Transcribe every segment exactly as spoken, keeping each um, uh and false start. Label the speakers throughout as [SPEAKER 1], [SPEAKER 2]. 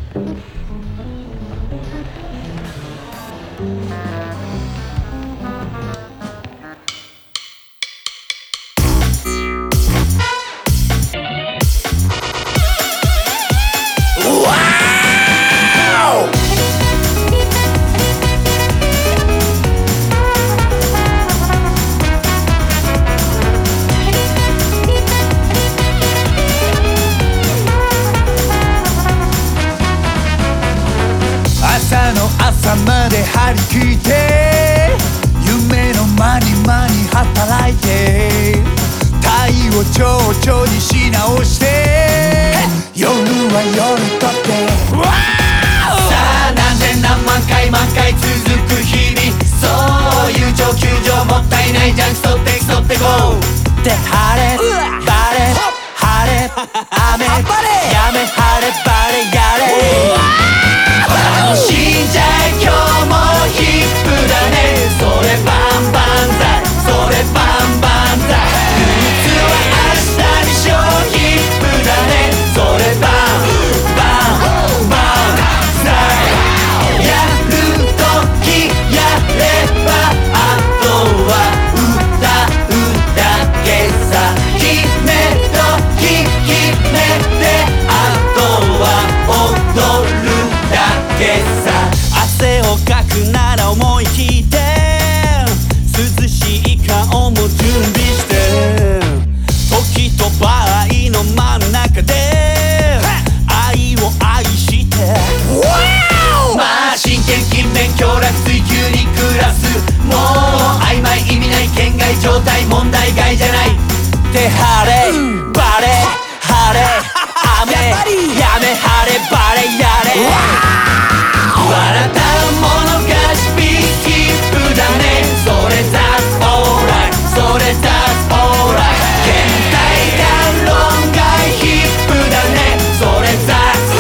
[SPEAKER 1] 朝の朝まで張り切って夢の間に間に働いて太陽をちょうにし直して夜は夜とってさあ何千何万回万回続く日々そういう上級上もったいないジャンク競って競ってこうで晴れバレ晴れ雨やめ晴れバレやれ楽しんじゃえ今日もヒップだねそれバンバンザイそれバンバンザイルーツは明日にしようヒップだねそれバンバンバンザイやるときやればあとは歌うだけさ決めとき決めてあとは踊る汗をかくなら思い切って涼しい顔も準備して時と場合の真ん中で愛を愛してまあ真剣勤勉強楽追求に暮らすもう曖昧意味ない県外状態問題外じゃないって晴れバレ晴れ雨やめ晴れバレやれ笑ったものがスピーキップだねそれ That's alright それ That's alright 現代が論外ヒップだねそれ That's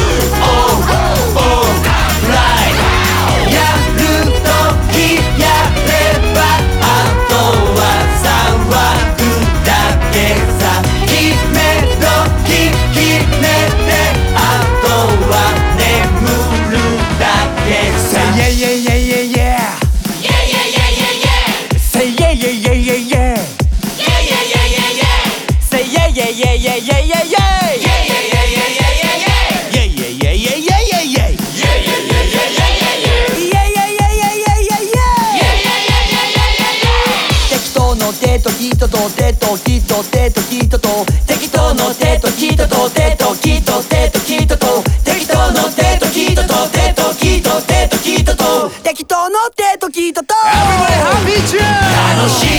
[SPEAKER 1] alright やるときやればあとは騒ぐだけさ決めとき決めてあとは眠るSay yeah yeah yeah yeah yeah Yeah yeah yeah yeah yeah Say yeah yeah yeah yeah yeah Yeah yeah yeah yeah yeah Say yeah yeah yeah yeah yeah yeah yeah Yeah yeah yeah yeah yeah yeah yeah Yeah yeah yeah yeah yeah yeah yeah Yeah yeah yeah yeah yeah yeah yeah Yeah yeah yeah yeah yeah yeah yeah Yeah yeah yeah yeah yeah yeah yeah 適当の手と人と手と人手と人と適当の手と人と手と人手と人と適当の手と人と手と人手と人と適当の手と人と Everybody happy 楽しい